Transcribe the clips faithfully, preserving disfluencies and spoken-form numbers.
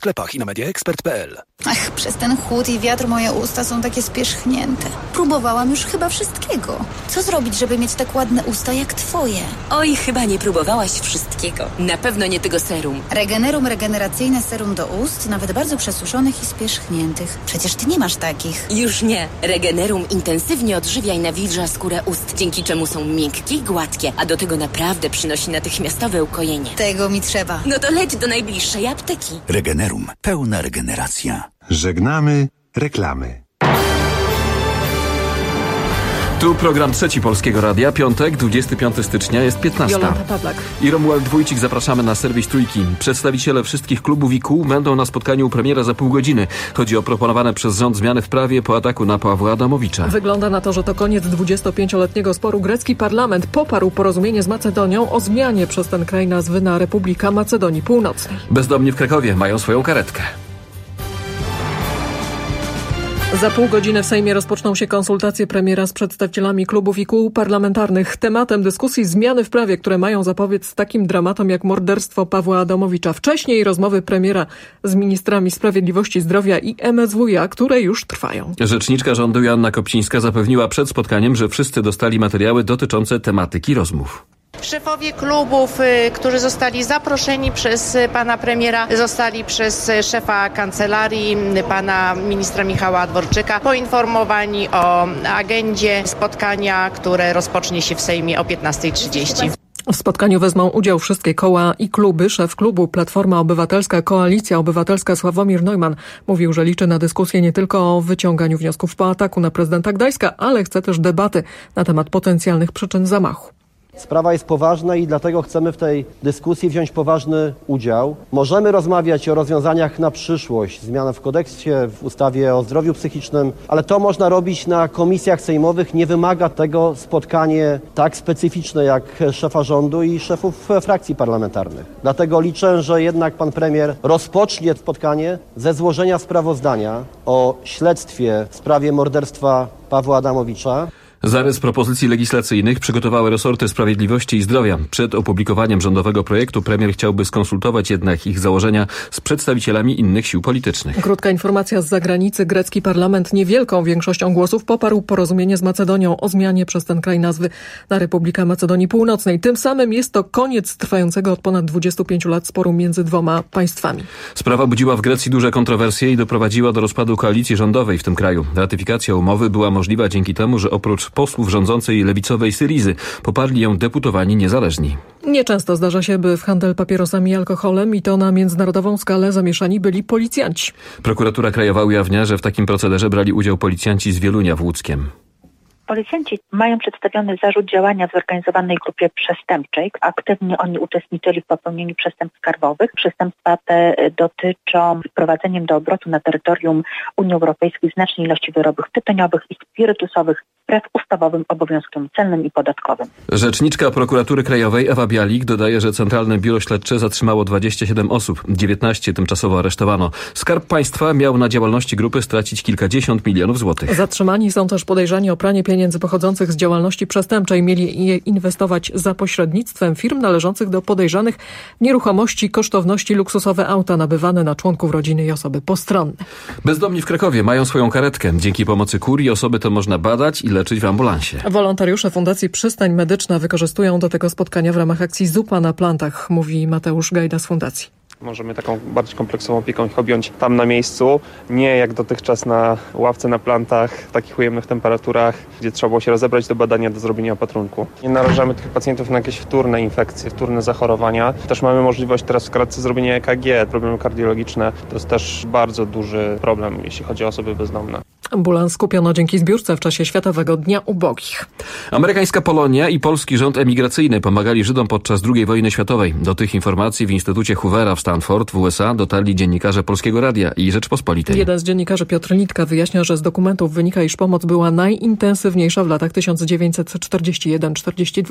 W sklepach i na mediaexpert kropka p l. Ach, przez ten chłód i wiatr moje usta są takie spierzchnięte. Próbowałam już chyba wszystkiego. Co zrobić, żeby mieć tak ładne usta jak twoje? Oj, chyba nie próbowałaś wszystkiego. Na pewno nie tego serum. Regenerum regeneracyjne serum do ust, nawet bardzo przesuszonych i spierzchniętych. Przecież ty nie masz takich. Już nie. Regenerum intensywnie odżywia i nawilża skórę ust, dzięki czemu są miękkie i gładkie, a do tego naprawdę przynosi natychmiastowe ukojenie. Tego mi trzeba. No to leć do najbliższej apteki. Regenerum. Pełna regeneracja. Żegnamy reklamy. Tu program Trzeci Polskiego Radia. Piątek, dwudziestego piątego stycznia, jest piętnasta. Jolanta Pawlak I Romuald Wójcik, zapraszamy na serwis Trójki. Przedstawiciele wszystkich klubów i kół będą na spotkaniu u premiera za pół godziny. Chodzi o proponowane przez rząd zmiany w prawie po ataku na Pawła Adamowicza. Wygląda na to, że to koniec dwudziestopięcioletniego sporu. Grecki parlament poparł porozumienie z Macedonią o zmianie przez ten kraj nazwy na Republika Macedonii Północnej. Bezdomni w Krakowie mają swoją karetkę. Za pół godziny w Sejmie rozpoczną się konsultacje premiera z przedstawicielami klubów i kół parlamentarnych. Tematem dyskusji zmiany w prawie, które mają zapobiec takim dramatom jak morderstwo Pawła Adamowicza. Wcześniej rozmowy premiera z ministrami sprawiedliwości, zdrowia i M S W iA, które już trwają. Rzeczniczka rządu Joanna Kopcińska zapewniła przed spotkaniem, że wszyscy dostali materiały dotyczące tematyki rozmów. Szefowie klubów, którzy zostali zaproszeni przez pana premiera, zostali przez szefa kancelarii, pana ministra Michała Dworczyka, poinformowani o agendzie spotkania, które rozpocznie się w Sejmie o piętnasta trzydzieści. W spotkaniu wezmą udział wszystkie koła i kluby. Szef klubu Platforma Obywatelska, Koalicja Obywatelska Sławomir Neumann mówił, że liczy na dyskusję nie tylko o wyciąganiu wniosków po ataku na prezydenta Gdańska, ale chce też debaty na temat potencjalnych przyczyn zamachu. Sprawa jest poważna i dlatego chcemy w tej dyskusji wziąć poważny udział. Możemy rozmawiać o rozwiązaniach na przyszłość, zmianach w kodeksie, w ustawie o zdrowiu psychicznym, ale to można robić na komisjach sejmowych. Nie wymaga tego spotkanie tak specyficzne jak szefa rządu i szefów frakcji parlamentarnych. Dlatego liczę, że jednak pan premier rozpocznie spotkanie ze złożenia sprawozdania o śledztwie w sprawie morderstwa Pawła Adamowicza. Zarys propozycji legislacyjnych przygotowały resorty Sprawiedliwości i Zdrowia. Przed opublikowaniem rządowego projektu premier chciałby skonsultować jednak ich założenia z przedstawicielami innych sił politycznych. Krótka informacja z zagranicy. Grecki parlament niewielką większością głosów poparł porozumienie z Macedonią o zmianie przez ten kraj nazwy na Republika Macedonii Północnej. Tym samym jest to koniec trwającego od ponad dwudziestu pięciu lat sporu między dwoma państwami. Sprawa budziła w Grecji duże kontrowersje i doprowadziła do rozpadu koalicji rządowej w tym kraju. Ratyfikacja umowy była możliwa dzięki temu, że oprócz posłów rządzącej lewicowej Syrizy poparli ją deputowani niezależni. Nieczęsto zdarza się, by w handel papierosami i alkoholem i to na międzynarodową skalę zamieszani byli policjanci. Prokuratura Krajowa ujawnia, że w takim procederze brali udział policjanci z Wielunia w Łódzkiem. Policjanci mają przedstawiony zarzut działania w zorganizowanej grupie przestępczej. Aktywnie oni uczestniczyli w popełnieniu przestępstw skarbowych. Przestępstwa te dotyczą wprowadzeniem do obrotu na terytorium Unii Europejskiej znacznej ilości wyrobów tytoniowych i spirytusowych wbrew ustawowym obowiązkom celnym i podatkowym. Rzeczniczka Prokuratury Krajowej Ewa Bialik dodaje, że Centralne Biuro Śledcze zatrzymało dwadzieścia siedem osób, dziewiętnaście tymczasowo aresztowano. Skarb Państwa miał na działalności grupy stracić kilkadziesiąt milionów złotych. Zatrzymani są też podejrzani o pranie pieniędzy pochodzących z działalności przestępczej. Mieli je inwestować za pośrednictwem firm należących do podejrzanych w nieruchomości, kosztowności, luksusowe auta nabywane na członków rodziny i osoby postronne. Bezdomni w Krakowie mają swoją karetkę. Dzięki pomocy kurii osoby to można badać i leczyć w ambulansie. Wolontariusze Fundacji Przystań Medyczna wykorzystują do tego spotkania w ramach akcji Zupa na plantach, mówi Mateusz Gajda z Fundacji. Możemy taką bardziej kompleksową opieką ich objąć tam na miejscu, nie jak dotychczas na ławce na plantach, w takich ujemnych temperaturach, gdzie trzeba było się rozebrać do badania, do zrobienia opatrunku. Nie narażamy tych pacjentów na jakieś wtórne infekcje, wtórne zachorowania. Też mamy możliwość teraz w karetce zrobienia E K G, problemy kardiologiczne. To jest też bardzo duży problem, jeśli chodzi o osoby bezdomne. Ambulans kupiono dzięki zbiórce w czasie Światowego Dnia Ubogich. Amerykańska Polonia i polski rząd emigracyjny pomagali Żydom podczas drugiej wojny światowej. Do tych informacji w Instytucie Hoovera w Stanford w U S A dotarli dziennikarze Polskiego Radia i Rzeczpospolitej. Jeden z dziennikarzy, Piotr Nitka, wyjaśnia, że z dokumentów wynika, iż pomoc była najintensywniejsza w latach tysiąc dziewięćset czterdziesty jeden czterdziesty dwa.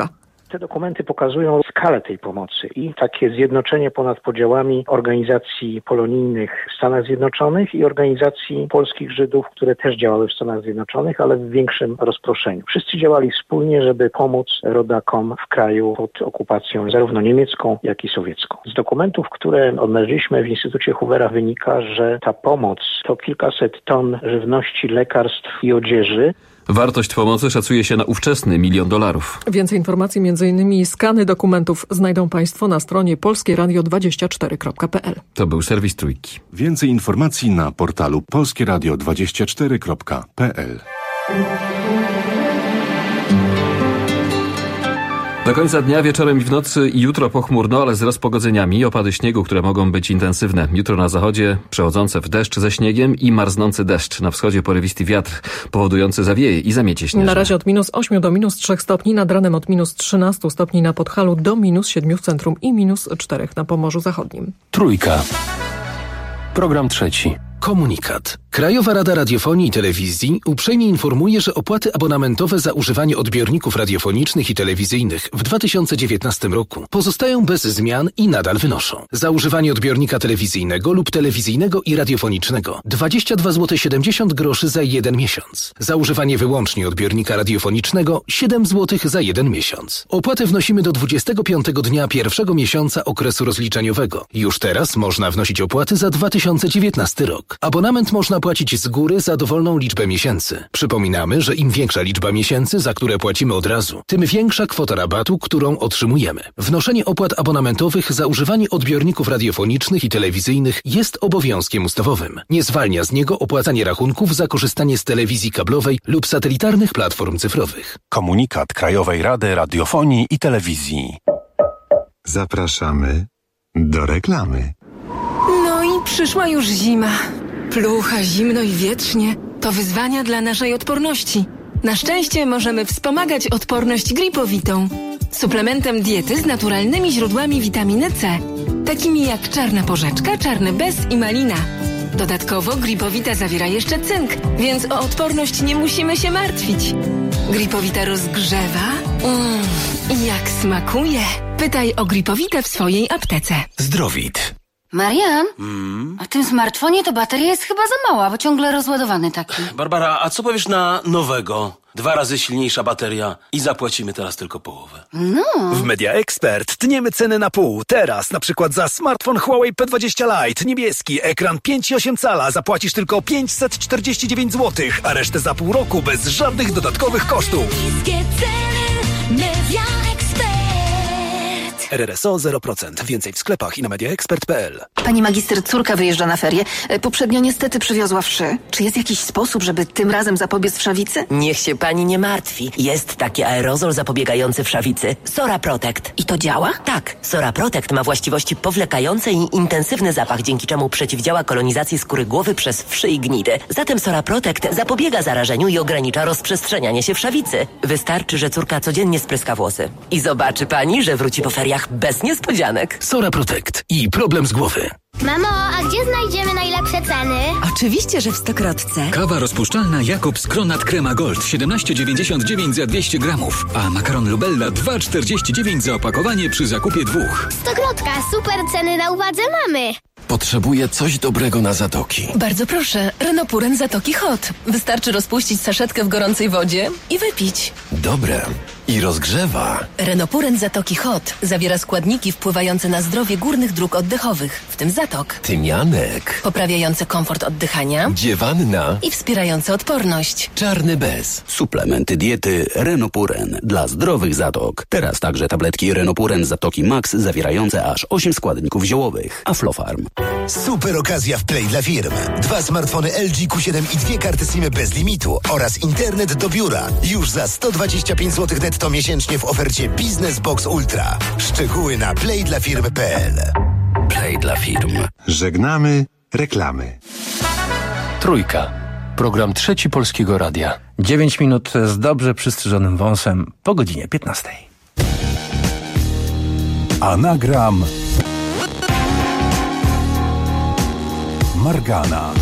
Te dokumenty pokazują skalę tej pomocy i takie zjednoczenie ponad podziałami organizacji polonijnych w Stanach Zjednoczonych i organizacji polskich Żydów, które też działały w Stanach Zjednoczonych, ale w większym rozproszeniu. Wszyscy działali wspólnie, żeby pomóc rodakom w kraju pod okupacją zarówno niemiecką, jak i sowiecką. Z dokumentów, które odnaleźliśmy w Instytucie Hoovera, wynika, że ta pomoc to kilkaset ton żywności, lekarstw i odzieży. Wartość pomocy szacuje się na ówczesny milion dolarów. Więcej informacji, między innymi skany dokumentów, znajdą Państwo na stronie polskie radio dwadzieścia cztery kropka p l. To był serwis Trójki. Więcej informacji na portalu polskie radio dwadzieścia cztery kropka p l. Do końca dnia, wieczorem i w nocy i jutro pochmurno, ale z rozpogodzeniami. Opady śniegu, które mogą być intensywne. Jutro na zachodzie przechodzące w deszcz ze śniegiem i marznący deszcz. Na wschodzie porywisty wiatr powodujący zawieje i zamiecie śnieżne. Na razie od minus ośmiu do minus trzech stopni, nad ranem od minus trzynastu stopni na Podhalu do minus siedmiu w centrum i minus czterech na Pomorzu Zachodnim. Trójka. Program trzeci. Komunikat. Krajowa Rada Radiofonii i Telewizji uprzejmie informuje, że opłaty abonamentowe za używanie odbiorników radiofonicznych i telewizyjnych w dwa tysiące dziewiętnastym roku pozostają bez zmian i nadal wynoszą. Za używanie odbiornika telewizyjnego lub telewizyjnego i radiofonicznego dwadzieścia dwa złote siedemdziesiąt groszy za jeden miesiąc. Za używanie wyłącznie odbiornika radiofonicznego siedem złotych za jeden miesiąc. Opłatę wnosimy do dwudziestego piątego dnia pierwszego miesiąca okresu rozliczeniowego. Już teraz można wnosić opłaty za dwa tysiące dziewiętnasty rok. Abonament można płacić z góry za dowolną liczbę miesięcy. Przypominamy, że im większa liczba miesięcy, za które płacimy od razu, tym większa kwota rabatu, którą otrzymujemy. Wnoszenie opłat abonamentowych za używanie odbiorników radiofonicznych i telewizyjnych jest obowiązkiem ustawowym. Nie zwalnia z niego opłacanie rachunków za korzystanie z telewizji kablowej lub satelitarnych platform cyfrowych. Komunikat Krajowej Rady Radiofonii i Telewizji. Zapraszamy do reklamy. No i przyszła już zima. Plucha, zimno i wietrznie to wyzwania dla naszej odporności. Na szczęście możemy wspomagać odporność gripowitą. Suplementem diety z naturalnymi źródłami witaminy C, takimi jak czarna porzeczka, czarny bez i malina. Dodatkowo gripowita zawiera jeszcze cynk, więc o odporność nie musimy się martwić. Gripowita rozgrzewa. Mmm, i jak smakuje. Pytaj o gripowitę w swojej aptece. Zdrowit. Marian, mm? a w tym smartfonie to bateria jest chyba za mała, bo ciągle rozładowany taki. Barbara, a co powiesz na nowego? Dwa razy silniejsza bateria i zapłacimy teraz tylko połowę. No. W Media Expert tniemy ceny na pół. Teraz na przykład za smartfon Huawei P dwadzieścia Lite niebieski, ekran pięć i osiem cala zapłacisz tylko pięćset czterdzieści dziewięć złotych, a resztę za pół roku bez żadnych dodatkowych kosztów. Niskie ceny Media Expert. R R S O zero procent. Więcej w sklepach i na mediaexpert kropka p l. Pani magister, córka wyjeżdża na ferie. Poprzednio niestety przywiozła wszy. Czy jest jakiś sposób, żeby tym razem zapobiec wszawicy? Niech się pani nie martwi. Jest taki aerozol zapobiegający wszawicy. Sora Protect. I to działa? Tak. Sora Protect ma właściwości powlekające i intensywny zapach, dzięki czemu przeciwdziała kolonizacji skóry głowy przez wszy i gnidy. Zatem Sora Protect zapobiega zarażeniu i ogranicza rozprzestrzenianie się wszawicy. Wystarczy, że córka codziennie spryska włosy. I zobaczy pani, że wróci po feriach bez niespodzianek. Sora Protect i problem z głowy. Mamo, a gdzie znajdziemy najlepsze ceny? Oczywiście, że w Stokrotce. Kawa rozpuszczalna Jakobs Kronat Crema Gold siedemnaście dziewięćdziesiąt dziewięć za dwieście gramów, a makaron Lubella dwa czterdzieści dziewięć za opakowanie przy zakupie dwóch. Stokrotka, super ceny na uwadze mamy. Potrzebuję coś dobrego na zatoki. Bardzo proszę, Renopuren Zatoki Hot. Wystarczy rozpuścić saszetkę w gorącej wodzie i wypić. Dobre. I rozgrzewa. Renopuren Zatoki Hot zawiera składniki wpływające na zdrowie górnych dróg oddechowych, w tym zatok. Tymianek. Poprawiające komfort oddychania. Dziewanna. I wspierające odporność. Czarny bez. Suplementy diety Renopuren dla zdrowych zatok. Teraz także tabletki Renopuren Zatoki Max zawierające aż osiem składników ziołowych. Aflofarm. Super okazja w Play dla firm. Dwa smartfony L G Q siedem i dwie karty SIM bez limitu oraz internet do biura. Już za sto dwadzieścia pięć złotych netto miesięcznie w ofercie Business Box Ultra. Szczegóły na play dla firm kropka p l. Play dla firm. Żegnamy reklamy. Trójka. Program Trzeci Polskiego Radia. dziewięć minut z dobrze przystrzyżonym wąsem po godzinie piętnastej. Anagram Margana.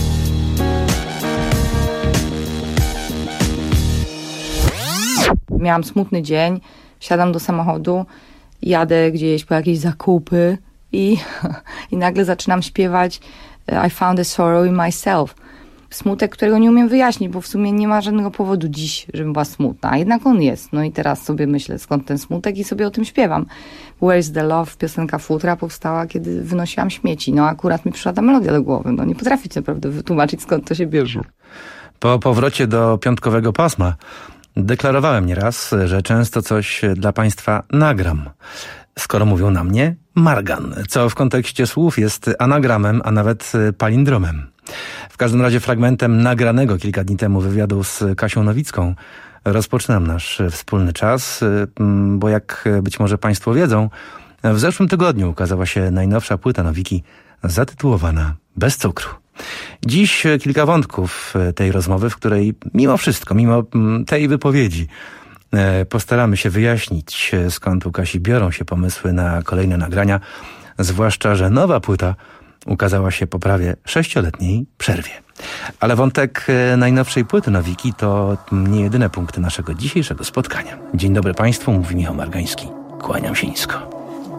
Miałam smutny dzień. Siadam do samochodu, jadę gdzieś po jakieś zakupy i, i nagle zaczynam śpiewać I found a sorrow in myself. Smutek, którego nie umiem wyjaśnić, bo w sumie nie ma żadnego powodu dziś, żebym była smutna. A jednak on jest. No i teraz sobie myślę, skąd ten smutek i sobie o tym śpiewam. Where's the love? Piosenka Futra powstała, kiedy wynosiłam śmieci. No akurat mi przyszła ta melodia do głowy. No nie potraficie naprawdę wytłumaczyć, skąd to się bierze. Po powrocie do piątkowego pasma deklarowałem nieraz, że często coś dla państwa nagram. Skoro mówią na mnie Margan, co w kontekście słów jest anagramem, a nawet palindromem. W każdym razie fragmentem nagranego kilka dni temu wywiadu z Kasią Nowicką rozpoczynam nasz wspólny czas, bo jak być może państwo wiedzą, w zeszłym tygodniu ukazała się najnowsza płyta Nowiki zatytułowana Bez cukru. Dziś kilka wątków tej rozmowy, w której mimo wszystko, mimo tej wypowiedzi postaramy się wyjaśnić, skąd u Kasi biorą się pomysły na kolejne nagrania, zwłaszcza, że nowa płyta ukazała się po prawie sześcioletniej przerwie. Ale wątek najnowszej płyty Nowiki to nie jedyne punkty naszego dzisiejszego spotkania. Dzień dobry Państwu, mówi Michał Margański. Kłaniam się nisko.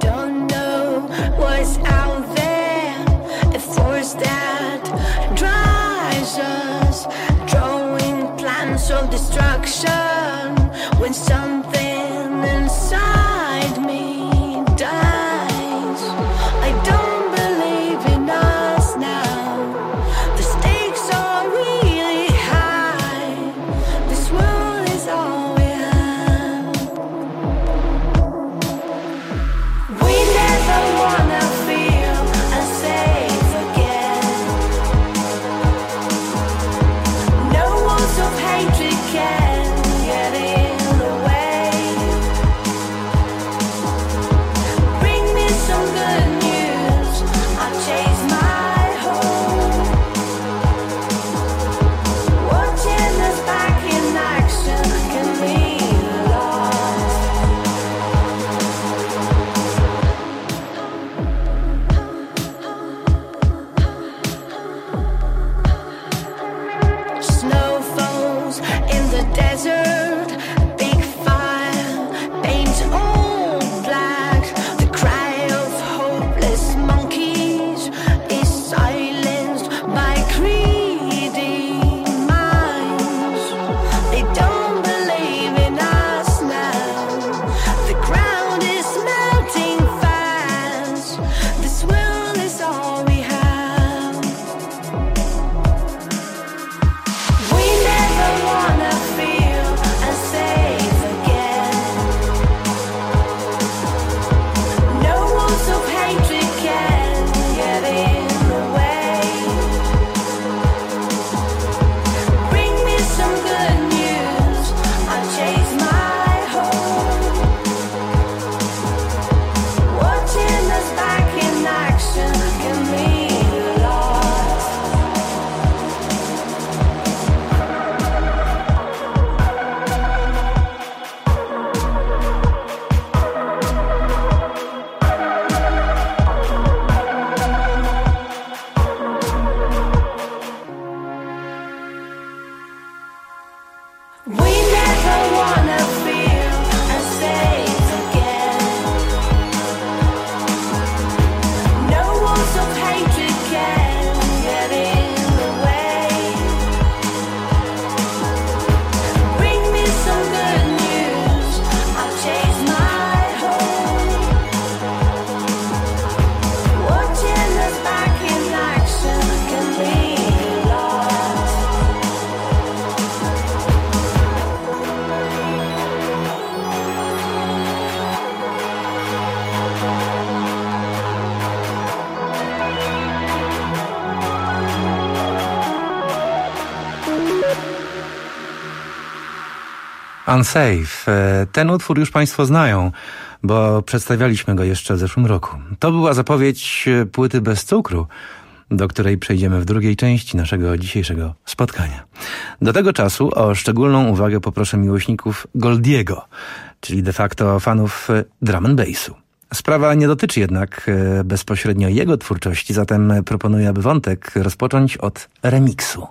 Unsafe. Ten utwór już Państwo znają, bo przedstawialiśmy go jeszcze w zeszłym roku. To była zapowiedź płyty Bez cukru, do której przejdziemy w drugiej części naszego dzisiejszego spotkania. Do tego czasu o szczególną uwagę poproszę miłośników Goldiego, czyli de facto fanów drum and bassu. Sprawa nie dotyczy jednak bezpośrednio jego twórczości, zatem proponuję, aby wątek rozpocząć od remiksu.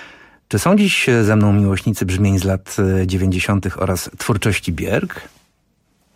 Czy są dziś ze mną miłośnicy brzmień z lat dziewięćdziesiątych oraz twórczości Björk?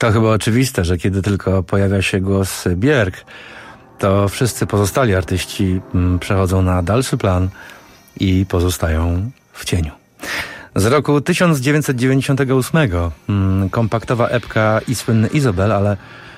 To chyba oczywiste, że kiedy tylko pojawia się głos Björk, to wszyscy pozostali artyści przechodzą na dalszy plan i pozostają w cieniu. Z roku tysiąc dziewięćset dziewięćdziesiątego ósmego kompaktowa epka i słynny Isobel, ale,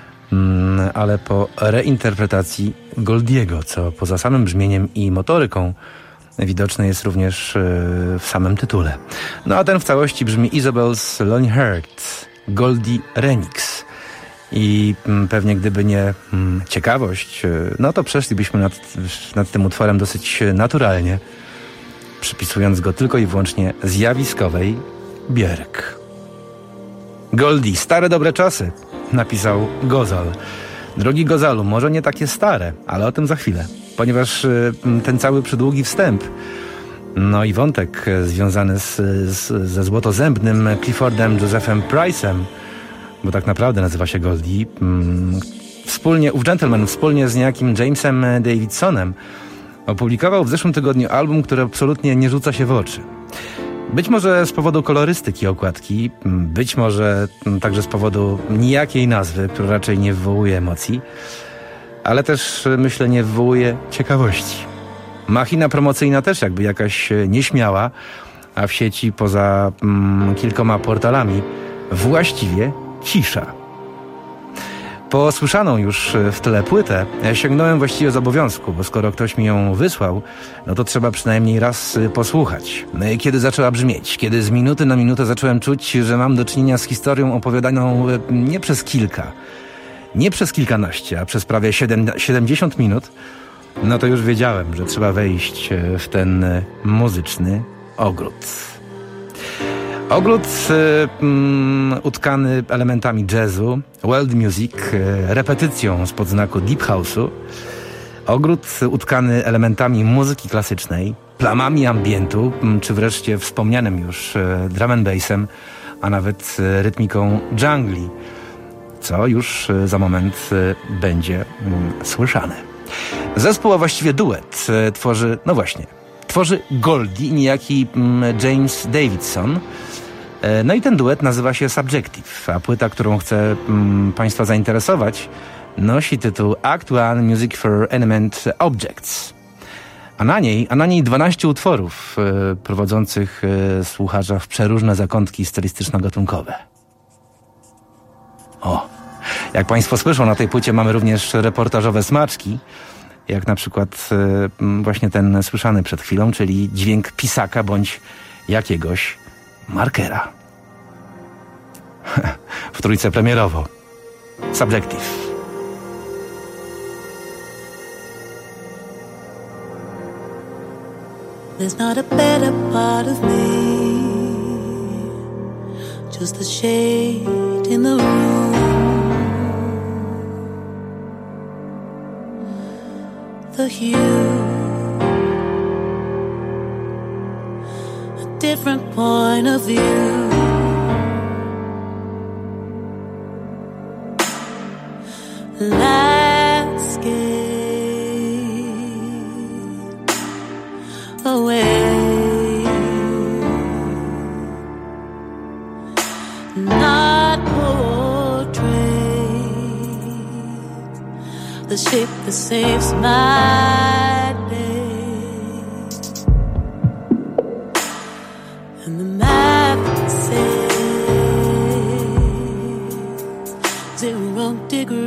ale po reinterpretacji Goldiego, co poza samym brzmieniem i motoryką widoczne jest również w samym tytule. No a ten w całości brzmi Isabel's Lonely Heart, Goldie Remix. I pewnie gdyby nie ciekawość, no to przeszlibyśmy nad, nad tym utworem dosyć naturalnie, przypisując go tylko i wyłącznie zjawiskowej Björk. Goldie, stare dobre czasy, napisał Gozal. Drogi Gozalu, może nie takie stare, ale o tym za chwilę, ponieważ ten cały przydługi wstęp, no i wątek związany z, z, ze złotozębnym Cliffordem Josephem Price'em, bo tak naprawdę nazywa się Goldie, wspólnie, ów gentleman wspólnie z niejakim Jamesem Davidsonem opublikował w zeszłym tygodniu album, który absolutnie nie rzuca się w oczy. Być może z powodu kolorystyki okładki, być może także z powodu nijakiej nazwy, która raczej nie wywołuje emocji, ale też, myślę, nie wywołuje ciekawości. Machina promocyjna też jakby jakaś nieśmiała, a w sieci poza mm, kilkoma portalami właściwie cisza. Po słyszaną już w tle płytę sięgnąłem właściwie z obowiązku, bo skoro ktoś mi ją wysłał, no to trzeba przynajmniej raz posłuchać. No i kiedy zaczęła brzmieć, kiedy z minuty na minutę zacząłem czuć, że mam do czynienia z historią opowiadaną nie przez kilka, nie przez kilkanaście, a przez prawie siedemdziesiąt minut, no to już wiedziałem, że trzeba wejść w ten muzyczny ogród. Ogród y, mm, utkany elementami jazzu, world music, y, repetycją spod znaku deep house'u. Ogród utkany elementami muzyki klasycznej, plamami ambientu, y, czy wreszcie wspomnianym już y, drum and bassem, a nawet y, rytmiką jungli, co już y, za moment y, będzie y, słyszane. Zespół, a właściwie duet, y, tworzy, no właśnie, tworzy Goldie i niejaki y, James Davidson. No i ten duet nazywa się Subjective, a płyta, którą chcę mm, Państwa zainteresować, nosi tytuł Act One Music for Animate Objects. A na niej, a na niej dwanaście utworów y, prowadzących y, słuchacza w przeróżne zakątki stylistyczno-gatunkowe. O, jak Państwo słyszą, na tej płycie mamy również reportażowe smaczki, jak na przykład y, właśnie ten słyszany przed chwilą, czyli dźwięk pisaka bądź jakiegoś markera. W trójce premierowo. Subjective. There's not a better part of me, just a shade in the room. The hue, a different point of view. Landscape away, not portrait the shape that saves my day, and the map says zero degree.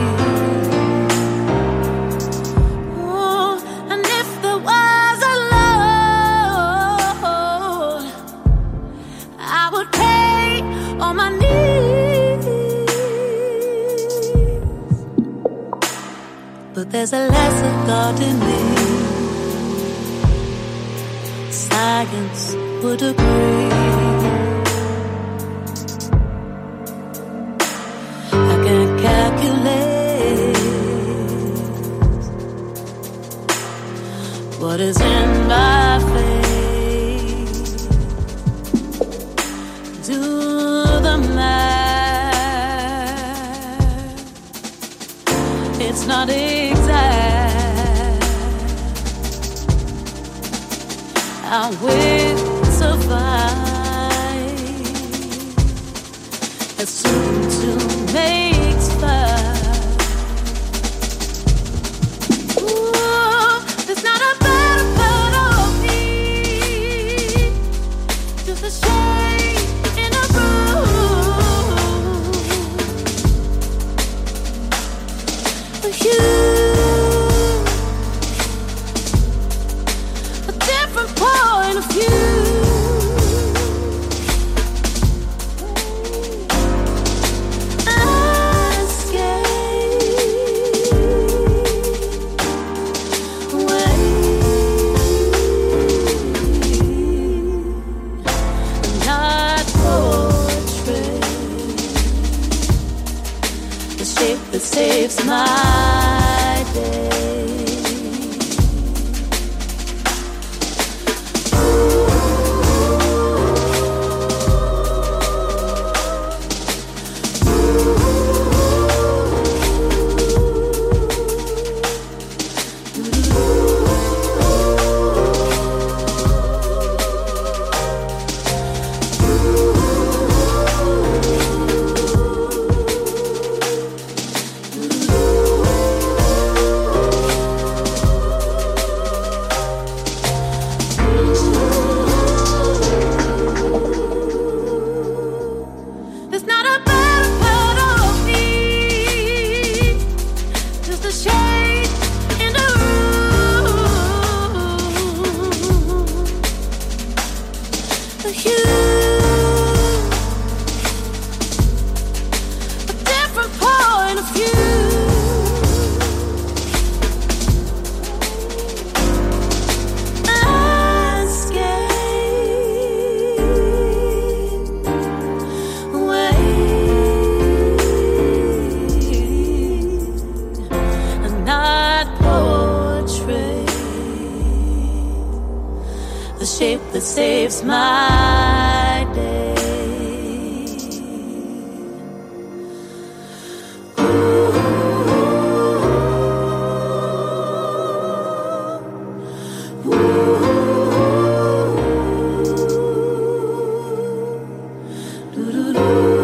But there's a lesser God in me. Science would agree. I can't calculate what is in my face. Do the math. It's not exact. I will survive a soup to makes fire. Ooh, there's not a better part of me, just a shade in a room. For you, a different point of view. That saves my day. That saves my day. Ooh, ooh,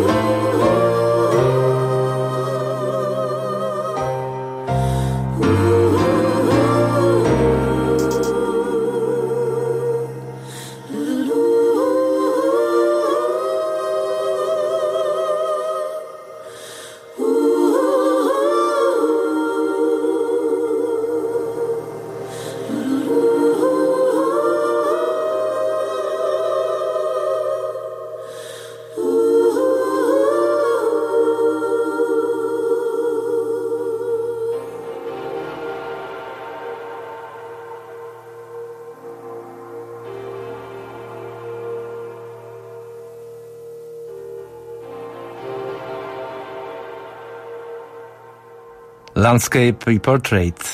Landscape i Portrait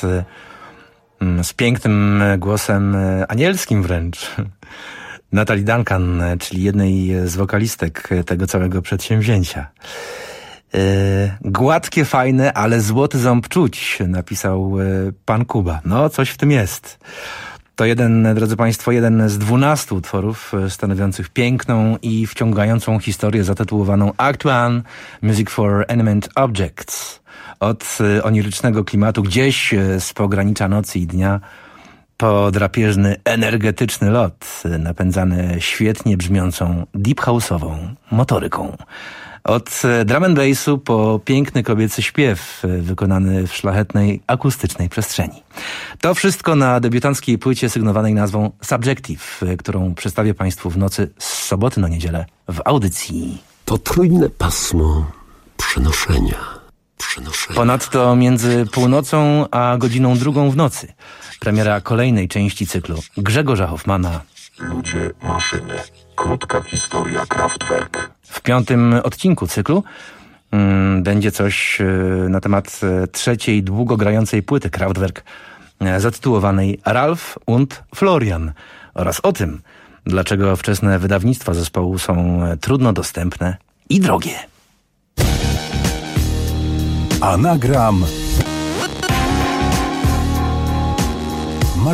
z pięknym głosem anielskim wręcz Natalie Duncan, czyli jednej z wokalistek tego całego przedsięwzięcia. Gładkie, fajne, ale złoty ząb czuć, napisał pan Kuba. No, coś w tym jest. To jeden, drodzy państwo, jeden z dwunastu utworów stanowiących piękną i wciągającą historię zatytułowaną Act One Music for Animate Objects. Od onirycznego klimatu gdzieś z pogranicza nocy i dnia po drapieżny, energetyczny lot napędzany świetnie brzmiącą deep house'ową motoryką. Od drum and bassu po piękny kobiecy śpiew wykonany w szlachetnej, akustycznej przestrzeni. To wszystko na debiutanckiej płycie sygnowanej nazwą Subjective, którą przedstawię państwu w nocy z soboty na niedzielę w audycji. To trójne pasmo przenoszenia. przenoszenia. Ponadto między północą a godziną drugą w nocy premiera kolejnej części cyklu Grzegorza Hoffmana. Ludzie, maszyny. Krótka historia Kraftwerk. W piątym odcinku cyklu mm, będzie coś y, na temat y, trzeciej długogrającej płyty Kraftwerk y, zatytułowanej Ralf und Florian oraz o tym, dlaczego wczesne wydawnictwa zespołu są y, trudno dostępne i drogie. Anagram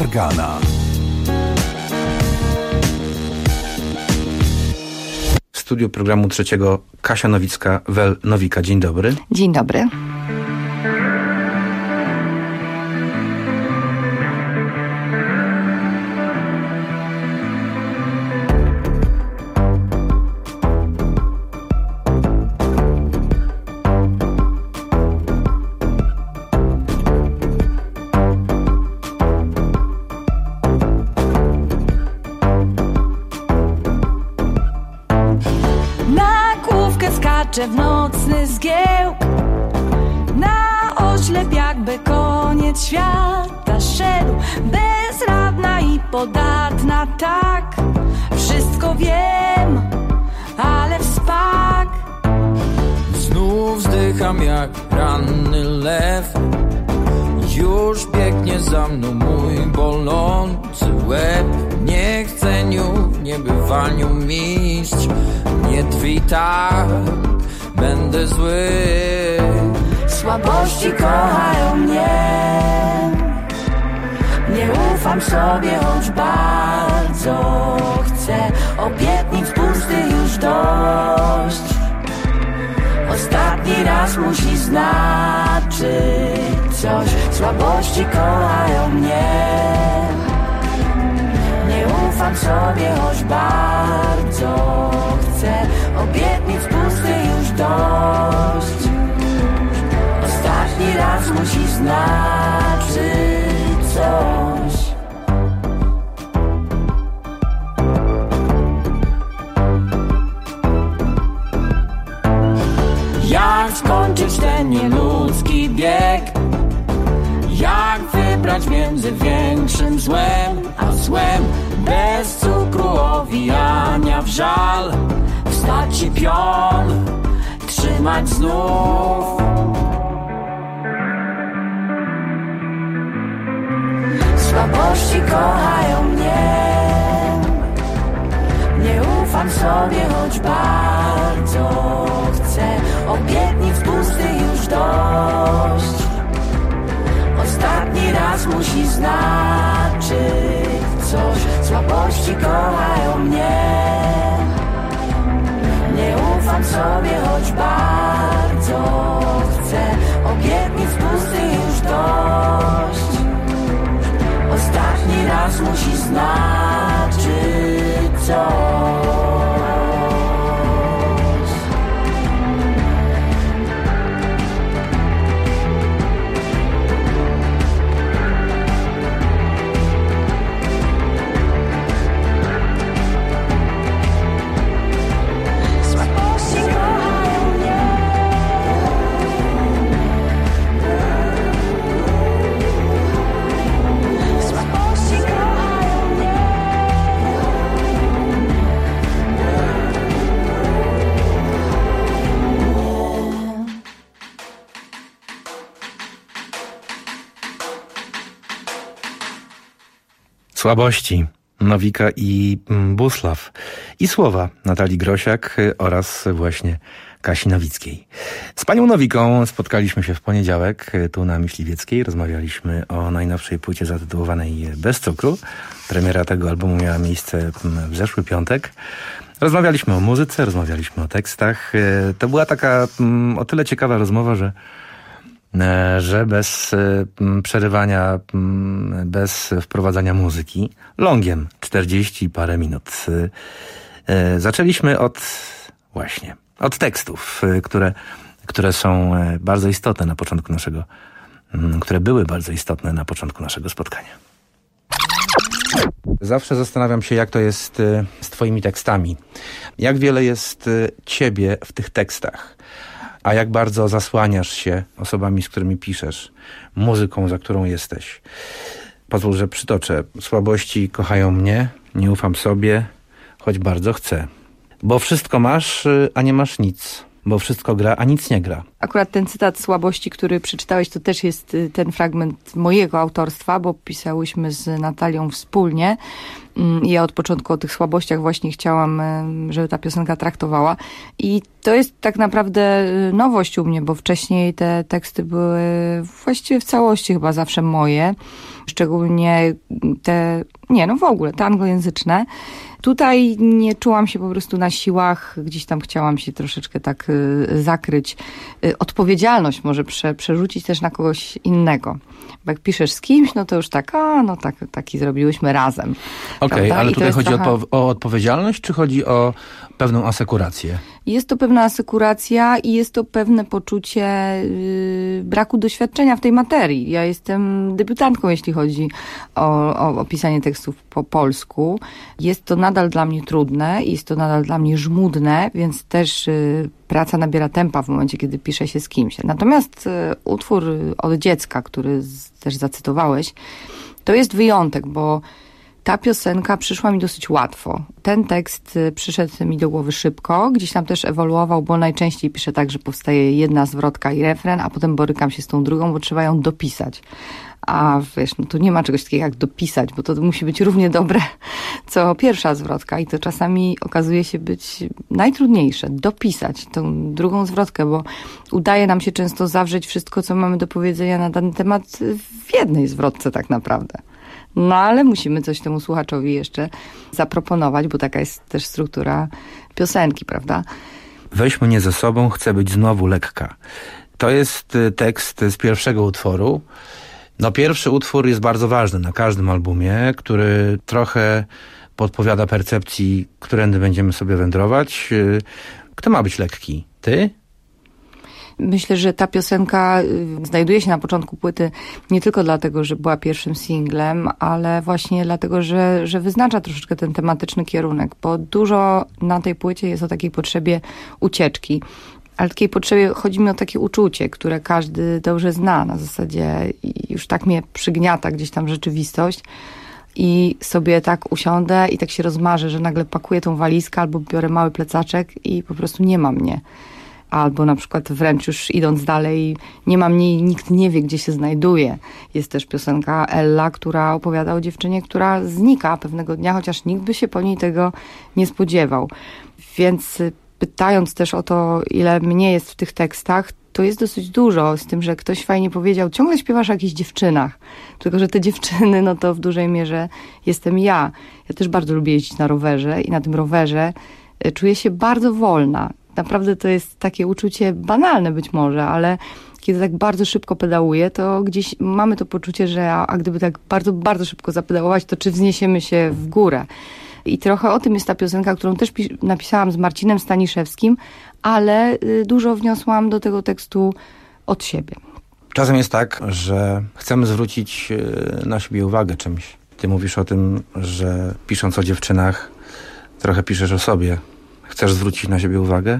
Margana. studiu programu trzeciego Kasia Nowicka-Wel-Nowika. Dzień dobry. Dzień dobry. W nocny zgiełk na oślep jakby koniec świata szedł, bezradna i podatna, tak, wszystko wiem, ale wspak. Znów wzdycham jak ranny lew, już biegnie za mną mój bolący łeb. Nie chcę niu, nie bywaniu mistrz, nie drwij tak, będę zły. Słabości kochają mnie, nie ufam sobie, choć bardzo chcę. Obietnic pustych już dość, ostatni raz musi znaczyć coś. Słabości kochają mnie, nie ufam sobie, choć bardzo chcę. Obietnic pustych już dość, ostatni raz musi znaczyć coś. Jak skończyć ten nieludzki bieg? Jak wybrać między większym złem a złem? Bez cukru owijania w żal, wstać i pion trzymać znów. Słabości kochają mnie, nie ufam sobie, choć bardzo chcę. Obietnic pustych już dość, ostatni raz musi znaczyć coś. Słabości kochają mnie, nie ufam sobie, choć bardzo chcę. Obietnic pustych już dość, ostatni raz musi znaczyć coś. Słabości Nowika i Busław. I słowa Natalii Grosiak oraz właśnie Kasi Nowickiej. Z panią Nowiką spotkaliśmy się w poniedziałek tu na Myśliwieckiej. Rozmawialiśmy o najnowszej płycie zatytułowanej Bez cukru. Premiera tego albumu miała miejsce w zeszły piątek. Rozmawialiśmy o muzyce, rozmawialiśmy o tekstach. To była taka o tyle ciekawa rozmowa, że że bez przerywania, bez wprowadzania muzyki, longiem czterdzieści parę minut. Zaczęliśmy od właśnie, od tekstów, które, które są bardzo istotne na początku naszego, które były bardzo istotne na początku naszego spotkania. Zawsze zastanawiam się, jak to jest z twoimi tekstami. Jak wiele jest ciebie w tych tekstach? A jak bardzo zasłaniasz się osobami, z którymi piszesz, muzyką, za którą jesteś. Pozwól, że przytoczę. Słabości kochają mnie, nie ufam sobie, choć bardzo chcę. Bo wszystko masz, a nie masz nic. Bo wszystko gra, a nic nie gra. Akurat ten cytat słabości, który przeczytałeś, to też jest ten fragment mojego autorstwa, bo pisałyśmy z Natalią wspólnie. I ja od początku o tych słabościach właśnie chciałam, żeby ta piosenka traktowała. I to jest tak naprawdę nowość u mnie, bo wcześniej te teksty były właściwie w całości chyba zawsze moje. Szczególnie te, nie no w ogóle, te anglojęzyczne. Tutaj nie czułam się po prostu na siłach, gdzieś tam chciałam się troszeczkę tak y, zakryć. Y, odpowiedzialność może prze, przerzucić też na kogoś innego. Bo jak piszesz z kimś, no to już tak, a no tak, taki zrobiłyśmy razem. Okej, okay, ale tutaj chodzi trochę... o, o odpowiedzialność, czy chodzi o pewną asekurację? Jest to pewna asekuracja i jest to pewne poczucie yy, braku doświadczenia w tej materii. Ja jestem debiutantką, jeśli chodzi o, o, o pisanie tekstów po polsku. Jest to nadal dla mnie trudne, jest to nadal dla mnie żmudne, więc też yy, praca nabiera tempa w momencie, kiedy pisze się z kimś. Natomiast yy, utwór od dziecka, który z, też zacytowałeś, to jest wyjątek, bo ta piosenka przyszła mi dosyć łatwo. Ten tekst przyszedł mi do głowy szybko, gdzieś tam też ewoluował, bo najczęściej piszę tak, że powstaje jedna zwrotka i refren, a potem borykam się z tą drugą, bo trzeba ją dopisać. A wiesz, no to nie ma czegoś takiego jak dopisać, bo to musi być równie dobre, co pierwsza zwrotka i to czasami okazuje się być najtrudniejsze, dopisać tą drugą zwrotkę, bo udaje nam się często zawrzeć wszystko, co mamy do powiedzenia na dany temat w jednej zwrotce tak naprawdę. No ale musimy coś temu słuchaczowi jeszcze zaproponować, bo taka jest też struktura piosenki, prawda? Weź mnie ze sobą, chcę być znowu lekka. To jest tekst z pierwszego utworu. No pierwszy utwór jest bardzo ważny na każdym albumie, który trochę podpowiada percepcji, którędy będziemy sobie wędrować. Kto ma być lekki? Ty? Myślę, że ta piosenka znajduje się na początku płyty nie tylko dlatego, że była pierwszym singlem, ale właśnie dlatego, że, że wyznacza troszeczkę ten tematyczny kierunek, bo dużo na tej płycie jest o takiej potrzebie ucieczki. Ale takiej potrzebie chodzi mi o takie uczucie, które każdy dobrze zna. Na zasadzie już tak mnie przygniata gdzieś tam rzeczywistość i sobie tak usiądę i tak się rozmarzę, że nagle pakuję tą walizkę albo biorę mały plecaczek i po prostu nie ma mnie. Albo na przykład wręcz już idąc dalej, nie ma mnie i nikt nie wie, gdzie się znajduje. Jest też piosenka Ella, która opowiada o dziewczynie, która znika pewnego dnia, chociaż nikt by się po niej tego nie spodziewał. Więc pytając też o to, ile mnie jest w tych tekstach, to jest dosyć dużo, z tym, że ktoś fajnie powiedział, ciągle śpiewasz o jakichś dziewczynach. Tylko że te dziewczyny, no to w dużej mierze jestem ja. Ja też bardzo lubię jeździć na rowerze i na tym rowerze czuję się bardzo wolna. Naprawdę to jest takie uczucie banalne być może, ale kiedy tak bardzo szybko pedałuję, to gdzieś mamy to poczucie, że a, a gdyby tak bardzo, bardzo szybko zapedałować, to czy wzniesiemy się w górę. I trochę o tym jest ta piosenka, którą też napisałam z Marcinem Staniszewskim, ale dużo wniosłam do tego tekstu od siebie. Czasem jest tak, że chcemy zwrócić na siebie uwagę czymś. Ty mówisz o tym, że pisząc o dziewczynach, trochę piszesz o sobie. Chcesz zwrócić na siebie uwagę?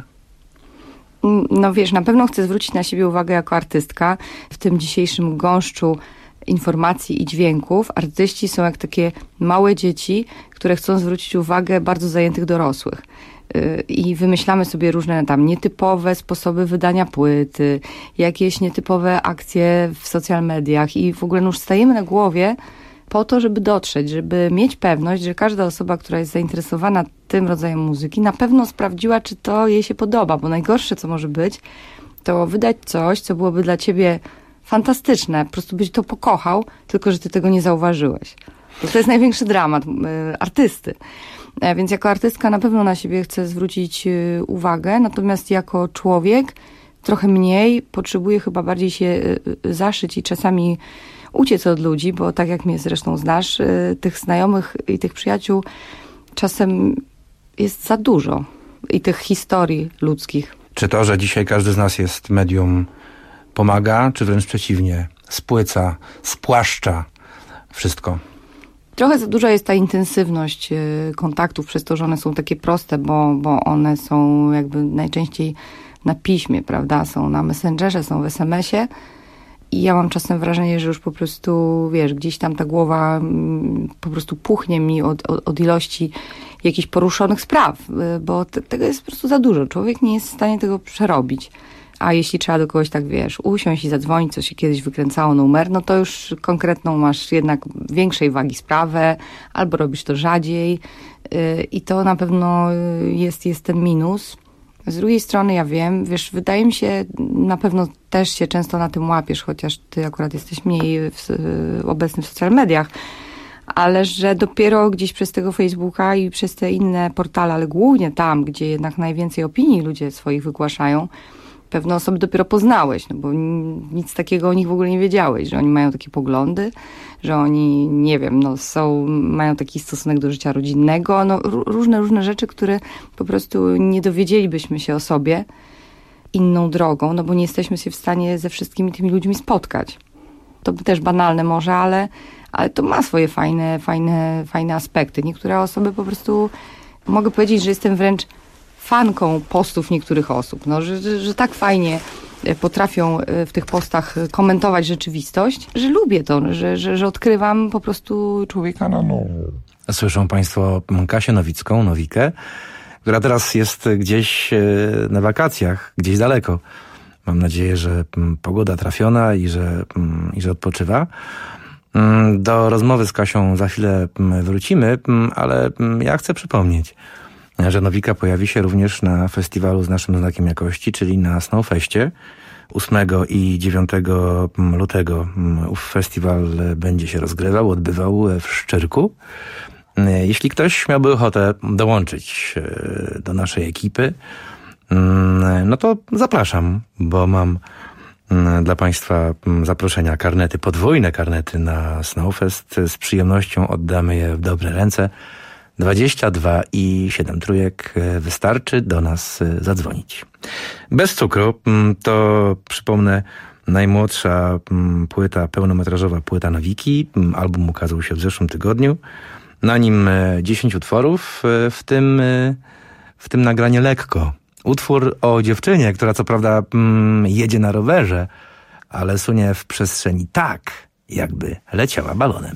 No wiesz, na pewno chcę zwrócić na siebie uwagę jako artystka. W tym dzisiejszym gąszczu informacji i dźwięków artyści są jak takie małe dzieci, które chcą zwrócić uwagę bardzo zajętych dorosłych. I wymyślamy sobie różne tam nietypowe sposoby wydania płyty, jakieś nietypowe akcje w social mediach i w ogóle no już stajemy na głowie po to, żeby dotrzeć, żeby mieć pewność, że każda osoba, która jest zainteresowana tym rodzajem muzyki, na pewno sprawdziła, czy to jej się podoba, bo najgorsze, co może być, to wydać coś, co byłoby dla ciebie fantastyczne, po prostu byś to pokochał, tylko że ty tego nie zauważyłeś. To jest największy dramat y, artysty. E, więc jako artystka na pewno na siebie chcę zwrócić y, uwagę, natomiast jako człowiek trochę mniej, potrzebuję chyba bardziej się y, y, zaszyć i czasami uciec od ludzi, bo tak jak mnie zresztą znasz, y, tych znajomych i tych przyjaciół czasem jest za dużo i tych historii ludzkich. Czy to, że dzisiaj każdy z nas jest medium, pomaga, czy wręcz przeciwnie, spłyca, spłaszcza wszystko? Trochę za duża jest ta intensywność kontaktów, przez to, że one są takie proste, bo, bo one są jakby najczęściej na piśmie, prawda? Są na Messengerze, są w es em esie i ja mam czasem wrażenie, że już po prostu, wiesz, gdzieś tam ta głowa po prostu puchnie mi od, od, od ilości jakichś poruszonych spraw, bo te, tego jest po prostu za dużo. Człowiek nie jest w stanie tego przerobić. A jeśli trzeba do kogoś tak, wiesz, usiąść i zadzwonić, co się kiedyś wykręcało numer, no to już konkretną masz jednak większej wagi sprawę, albo robisz to rzadziej i to na pewno jest, jest ten minus. Z drugiej strony ja wiem, wiesz, wydaje mi się, na pewno też się często na tym łapiesz, chociaż ty akurat jesteś mniej w, obecny w social mediach, ale że dopiero gdzieś przez tego Facebooka i przez te inne portale, ale głównie tam, gdzie jednak najwięcej opinii ludzie swoich wygłaszają, pewne osoby dopiero poznałeś, no bo nic takiego o nich w ogóle nie wiedziałeś, że oni mają takie poglądy, że oni, nie wiem, no są, mają taki stosunek do życia rodzinnego, no różne, różne rzeczy, które po prostu nie dowiedzielibyśmy się o sobie inną drogą, no bo nie jesteśmy się w stanie ze wszystkimi tymi ludźmi spotkać. To też banalne może, ale, ale to ma swoje fajne, fajne, fajne aspekty. Niektóre osoby po prostu, mogę powiedzieć, że jestem wręcz fanką postów niektórych osób, no, że, że, że tak fajnie potrafią w tych postach komentować rzeczywistość, że lubię to, że, że, że odkrywam po prostu człowieka na nowo. Słyszą Państwo Kasię Nowicką, Nowikę, która teraz jest gdzieś na wakacjach, gdzieś daleko. Mam nadzieję, że pogoda trafiona i że, i że odpoczywa. Do rozmowy z Kasią za chwilę wrócimy, ale ja chcę przypomnieć, że Nowika pojawi się również na festiwalu z naszym znakiem jakości, czyli na Snowfestie. ósmego i dziewiątego lutego ów festiwal będzie się rozgrywał, odbywał w Szczyrku. Jeśli ktoś miałby ochotę dołączyć do naszej ekipy, no to zapraszam, bo mam dla Państwa zaproszenia, karnety, podwójne karnety na Snowfest. Z przyjemnością oddamy je w dobre ręce. dwadzieścia dwa i siedem trójek, wystarczy do nas zadzwonić. Bez cukru to, przypomnę, najmłodsza płyta, pełnometrażowa płyta Nowiki. Album ukazał się w zeszłym tygodniu. Na nim dziesięć utworów, w tym, w tym nagranie Lekko. Utwór o dziewczynie, która co prawda jedzie na rowerze, ale sunie w przestrzeni tak, jakby leciała balonem.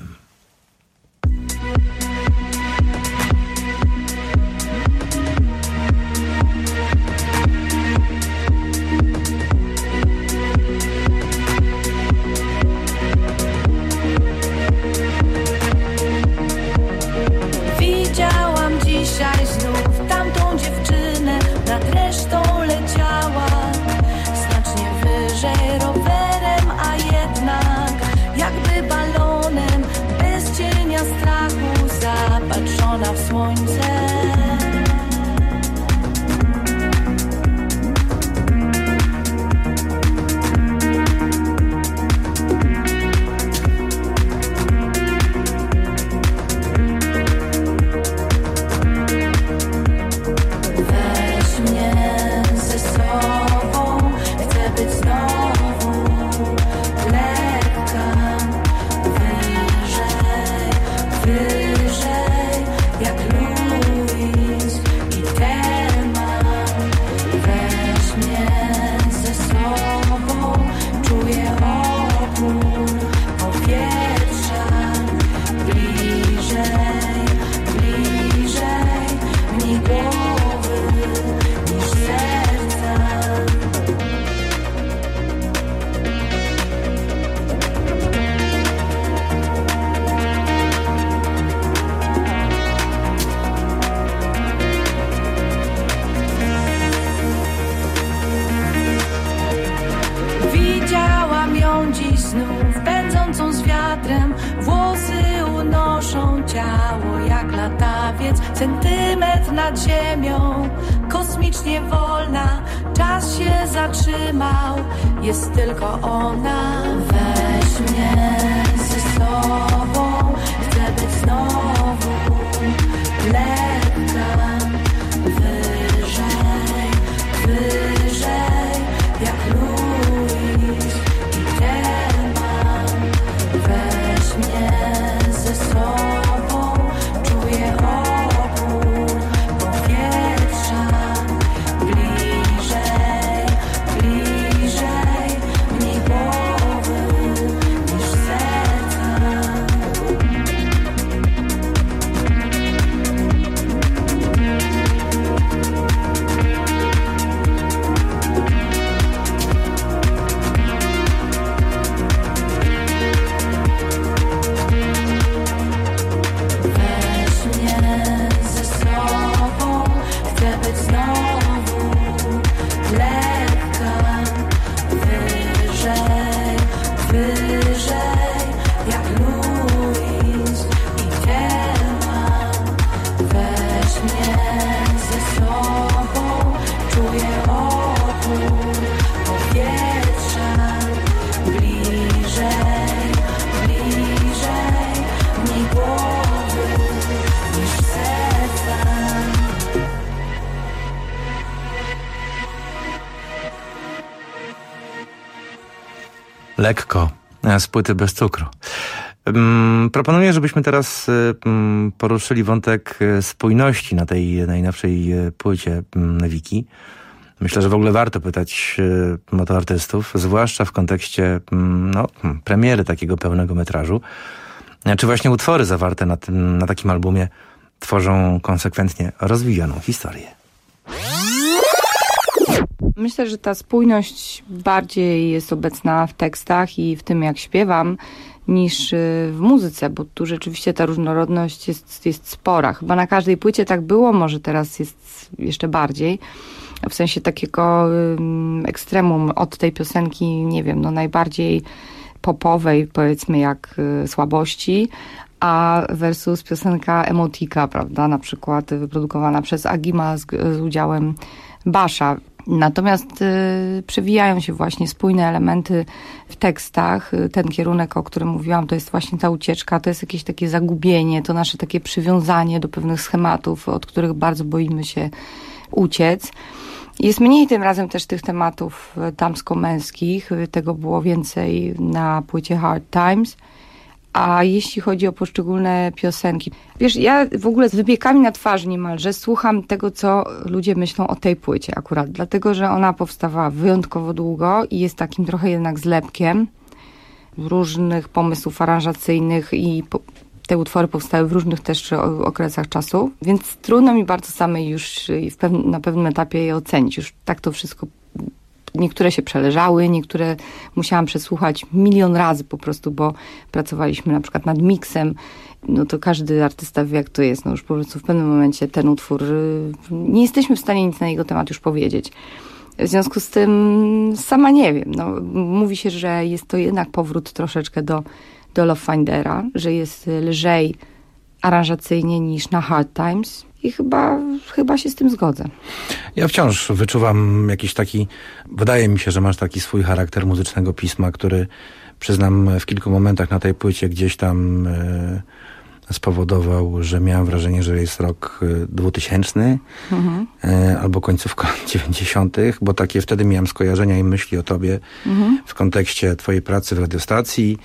Widziałam dzisiaj znów tamtą dziewczynę, nad resztą leciała znacznie wyżej rowerem, a jednak jakby balonem, bez cienia strachu, zapatrzona w słońce. Centymetr nad ziemią, kosmicznie wolna, czas się zatrzymał, jest tylko ona. Weź mnie ze sobą, chcę być znowu lekka, wyżej, wyżej, jak Louis i Telman. Weź mnie ze sobą, czuję opór powietrza, bliżej, bliżej, mniej głowy niż serca. lekko z płyty bez cukru. Proponuję, żebyśmy teraz poruszyli wątek spójności na tej najnowszej płycie Wiki. Myślę, że w ogóle warto pytać o to artystów, zwłaszcza w kontekście no, premiery takiego pełnego metrażu. Czy właśnie utwory zawarte na, tym, na takim albumie tworzą konsekwentnie rozwijaną historię? Myślę, że ta spójność bardziej jest obecna w tekstach i w tym, jak śpiewam, niż w muzyce, bo tu rzeczywiście ta różnorodność jest, jest spora. Chyba na każdej płycie tak było, może teraz jest jeszcze bardziej. W sensie takiego um, ekstremum od tej piosenki, nie wiem, no najbardziej popowej, powiedzmy, jak y, Słabości, a versus piosenka Emotika, prawda, na przykład wyprodukowana przez Agima z, z udziałem Basza. Natomiast y, przewijają się właśnie spójne elementy w tekstach. Ten kierunek, o którym mówiłam, to jest właśnie ta ucieczka, to jest jakieś takie zagubienie, to nasze takie przywiązanie do pewnych schematów, od których bardzo boimy się uciec. Jest mniej tym razem też tych tematów damsko-męskich, tego było więcej na płycie Hard Times. A jeśli chodzi o poszczególne piosenki, wiesz, ja w ogóle z wypiekami na twarzy niemalże słucham tego, co ludzie myślą o tej płycie akurat, dlatego, że ona powstawała wyjątkowo długo i jest takim trochę jednak zlepkiem różnych pomysłów aranżacyjnych i po, te utwory powstały w różnych też okresach czasu, więc trudno mi bardzo samej już w pew- na pewnym etapie je ocenić. Już tak to wszystko, niektóre się przeleżały, niektóre musiałam przesłuchać milion razy po prostu, bo pracowaliśmy na przykład nad miksem. No to każdy artysta wie, jak to jest. No już po prostu w pewnym momencie ten utwór, nie jesteśmy w stanie nic na jego temat już powiedzieć. W związku z tym sama nie wiem. No, mówi się, że jest to jednak powrót troszeczkę do do Love Findera, że jest lżej aranżacyjnie niż na Hard Times i chyba, chyba się z tym zgodzę. Ja wciąż wyczuwam jakiś taki, wydaje mi się, że masz taki swój charakter muzycznego pisma, który przyznam w kilku momentach na tej płycie gdzieś tam e, spowodował, że miałem wrażenie, że jest rok dwutysięczny mhm. e, albo końcówka dziewięćdziesiątych, bo takie wtedy miałem skojarzenia i myśli o tobie mhm. w kontekście twojej pracy w radiostacji,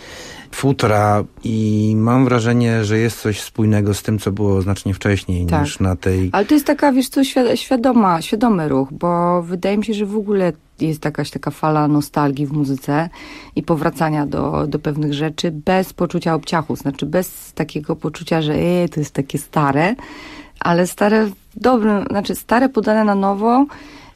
futra i mam wrażenie, że jest coś spójnego z tym, co było znacznie wcześniej tak. niż na tej... Ale to jest taka, wiesz co, świadoma, świadomy ruch, bo wydaje mi się, że w ogóle jest jakaś taka fala nostalgii w muzyce i powracania do, do pewnych rzeczy bez poczucia obciachu, znaczy bez takiego poczucia, że e, to jest takie stare, ale stare w dobrym, znaczy stare podane na nowo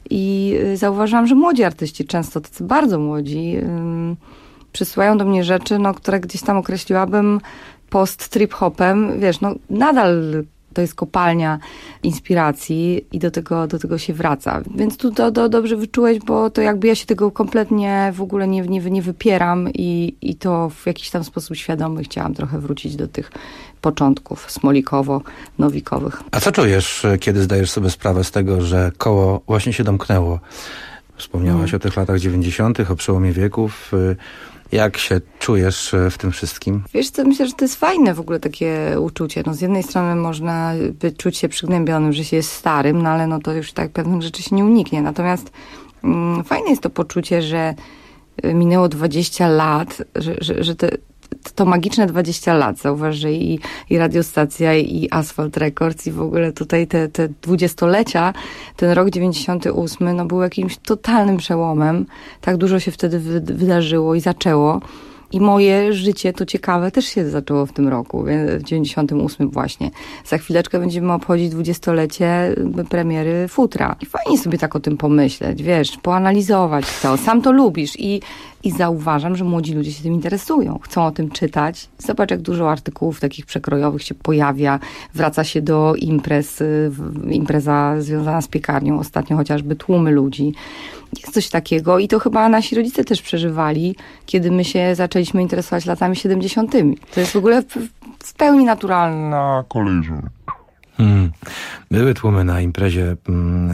i zauważyłam, że młodzi artyści, często tacy bardzo młodzi, ym, przysyłają do mnie rzeczy, no, które gdzieś tam określiłabym post-trip-hopem. Wiesz, no nadal to jest kopalnia inspiracji i do tego, do tego się wraca. Więc tu do, do, dobrze wyczułeś, bo to jakby ja się tego kompletnie w ogóle nie, nie, nie wypieram i, i to w jakiś tam sposób świadomy chciałam trochę wrócić do tych początków smolikowo-nowikowych. A co czujesz, kiedy zdajesz sobie sprawę z tego, że koło właśnie się domknęło? Wspomniałaś hmm. o tych latach dziewięćdziesiątych, o przełomie wieków. Jak się czujesz w tym wszystkim? Wiesz co, myślę, że to jest fajne w ogóle takie uczucie. No z jednej strony można by czuć się przygnębionym, że się jest starym, no ale no to już tak pewnych rzeczy się nie uniknie. Natomiast mm, fajne jest to poczucie, że minęło dwadzieścia lat, że, że, że te, to magiczne dwadzieścia lat. Zauważ, że i, i radiostacja, i Asphalt Records, i w ogóle tutaj te, te dwudziestolecia, ten rok dziewięćdziesiąty ósmy, no był jakimś totalnym przełomem. Tak dużo się wtedy wy, wydarzyło i zaczęło. I moje życie, to ciekawe, też się zaczęło w tym roku, w dziewięćdziesiątym ósmym właśnie. Za chwileczkę będziemy obchodzić dwudziestolecie premiery Futra. I fajnie sobie tak o tym pomyśleć, wiesz, poanalizować to. Sam to lubisz i, i zauważam, że młodzi ludzie się tym interesują. Chcą o tym czytać. Zobacz, jak dużo artykułów takich przekrojowych się pojawia. Wraca się do imprez, impreza związana z piekarnią. Ostatnio chociażby tłumy ludzi. Jest coś takiego i to chyba nasi rodzice też przeżywali, kiedy my się zaczęliśmy interesować latami siedemdziesiątymi. To jest w ogóle w, w pełni naturalna kolizja. Hmm. Były tłumy na imprezie mm,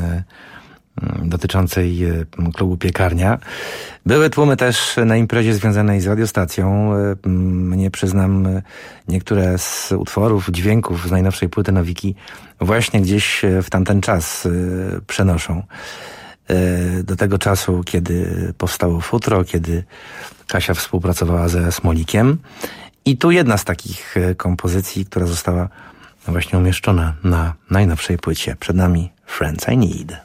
dotyczącej klubu Piekarnia. Były tłumy też na imprezie związanej z radiostacją. Mnie, przyznam, niektóre z utworów, dźwięków z najnowszej płyty Nowiki właśnie gdzieś w tamten czas przenoszą. do tego czasu, kiedy powstało Futro, kiedy Kasia współpracowała ze Smolikiem. I tu jedna z takich kompozycji, która została właśnie umieszczona na najnowszej płycie. Przed nami Friends I Need.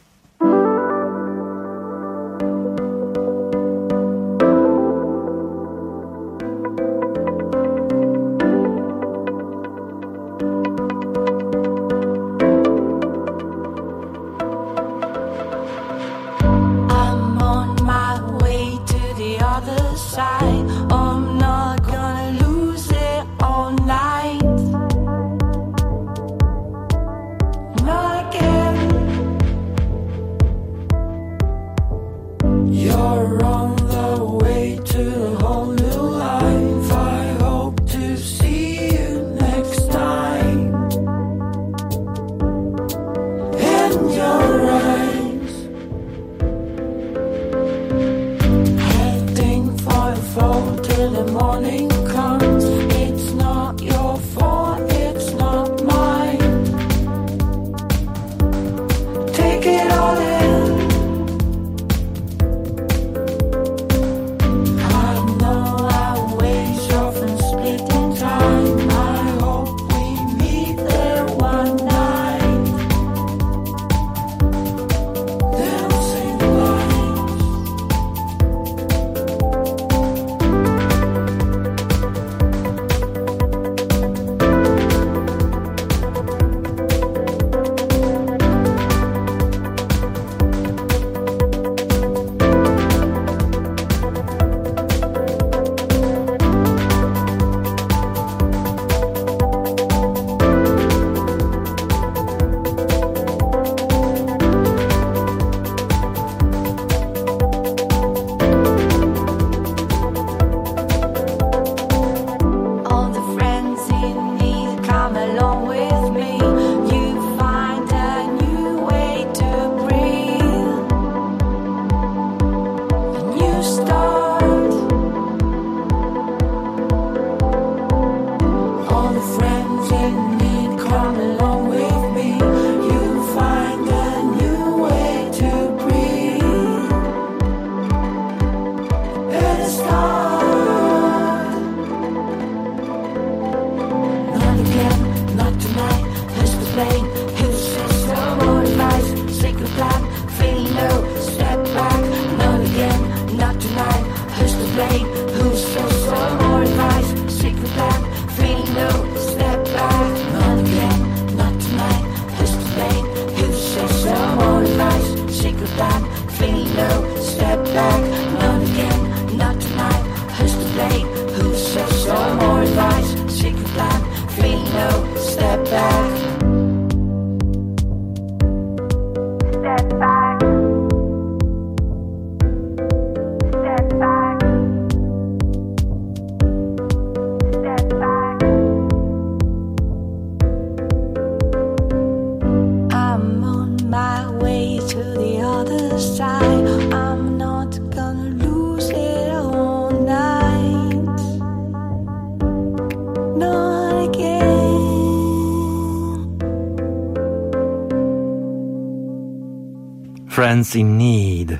Friends in Need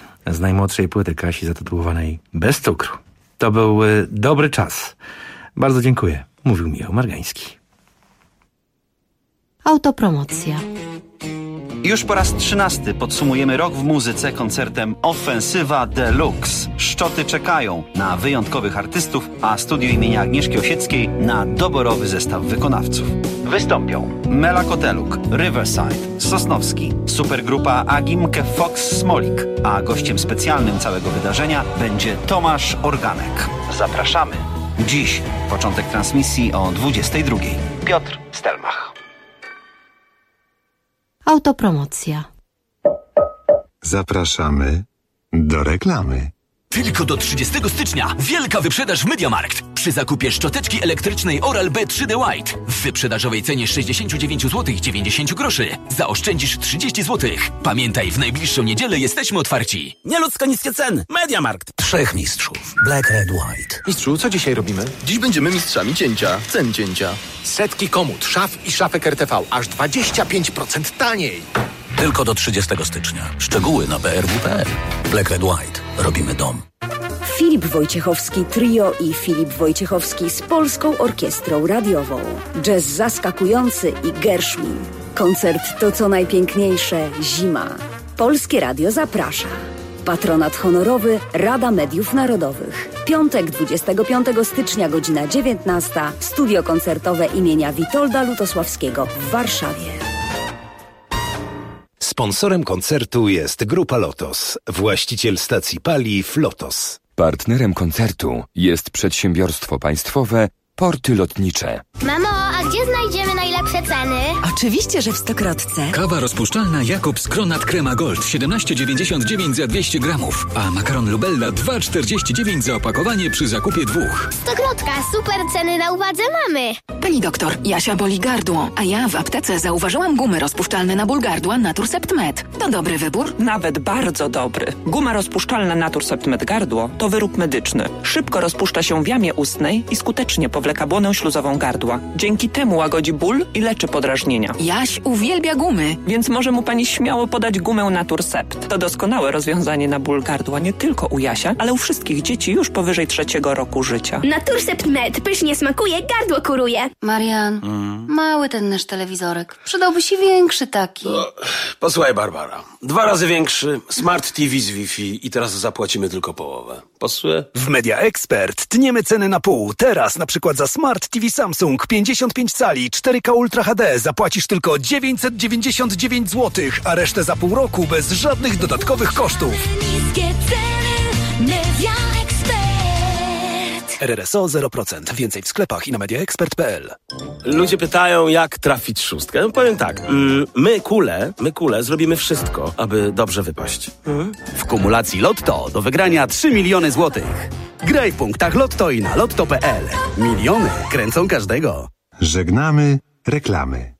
z najmłodszej płyty Kasi zatytułowanej Bez cukru. To był y, dobry czas. Bardzo dziękuję. Mówił Michał Margański. Autopromocja. Już po raz trzynasty podsumujemy rok w muzyce koncertem Ofensywa Deluxe. Szczoty czekają na wyjątkowych artystów, a studio imienia Agnieszki Osieckiej na doborowy zestaw wykonawców. Wystąpią Mela Koteluk, Riverside, Sosnowski, supergrupa Agimke Fox Smolik, a gościem specjalnym całego wydarzenia będzie Tomasz Organek. Zapraszamy. Dziś początek transmisji o dwudziestej drugiej. Piotr Stelmach. Autopromocja. Zapraszamy do reklamy. Tylko do trzydziestego stycznia wielka wyprzedaż w MediaMarkt. Przy zakupie szczoteczki elektrycznej Oral-B trzy D White w wyprzedażowej cenie sześćdziesiąt dziewięć złotych dziewięćdziesiąt groszy zaoszczędzisz trzydzieści złotych. Pamiętaj, w najbliższą niedzielę jesteśmy otwarci. Nieludzko niskie ceny. MediaMarkt. Trzech mistrzów. Black, red, white. Mistrzu, co dzisiaj robimy? Dziś będziemy mistrzami cięcia. Cen cięcia. Setki komód, szaf i szafek R T V. Aż dwadzieścia pięć procent taniej. Tylko do trzydziestego stycznia. Szczegóły na b r w kropka p l. Black Red White. Robimy dom. Filip Wojciechowski Trio i Filip Wojciechowski z Polską Orkiestrą Radiową. Jazz zaskakujący i Gershwin. Koncert to co najpiękniejsze zima. Polskie Radio zaprasza. Patronat honorowy Rada Mediów Narodowych. Piątek dwudziestego piątego stycznia, godzina dziewiętnasta. Studio koncertowe imienia Witolda Lutosławskiego w Warszawie. Sponsorem koncertu jest Grupa Lotos, właściciel stacji paliw Lotos. Partnerem koncertu jest przedsiębiorstwo państwowe Porty Lotnicze. Mamo, a gdzie znajdziemy najlepsze ceny? Oczywiście, że w Stokrotce. Kawa rozpuszczalna Jakobs Kronat Crema Gold siedemnaście dziewięćdziesiąt dziewięć za dwieście gramów, a makaron Lubella dwa czterdzieści dziewięć za opakowanie przy zakupie dwóch. Stokrotka, super ceny na uwadze mamy. Pani doktor, Jasia boli gardło, a ja w aptece zauważyłam gumy rozpuszczalne na ból gardła Naturcept Med. To dobry wybór? Nawet bardzo dobry. Guma rozpuszczalna Naturcept Med gardło to wyrób medyczny. Szybko rozpuszcza się w jamie ustnej i skutecznie powleka błonę śluzową gardła. Dzięki temu łagodzi ból i leczy podrażnienia. Jaś uwielbia gumy. Więc może mu pani śmiało podać gumę Naturcept. To doskonałe rozwiązanie na ból gardła nie tylko u Jasia, ale u wszystkich dzieci już powyżej trzeciego roku życia. Naturcept Med pysznie smakuje, gardło kuruje. Marian, mm. mały ten nasz telewizorek. Przydałby się większy taki. No, posłuchaj, Barbara. Dwa razy większy, Smart T V z Wi-Fi i teraz zapłacimy tylko połowę. Pasuje? W Media Expert tniemy ceny na pół. Teraz na przykład za Smart T V Samsung pięćdziesiąt pięć cali cztery K Ultra H D zapłacisz tylko dziewięćset dziewięćdziesiąt dziewięć złotych, a resztę za pół roku bez żadnych dodatkowych kosztów. Niskie ceny, Media Expert. R R S O zero procent. Więcej w sklepach i na mediaexpert kropka p l. Ludzie pytają, jak trafić szóstkę. No, powiem tak, my kule, my kule zrobimy wszystko, aby dobrze wypaść. Mhm. W kumulacji Lotto do wygrania trzy miliony złotych. Graj w punktach Lotto i na lotto kropka p l. Miliony kręcą każdego. Żegnamy reklamy.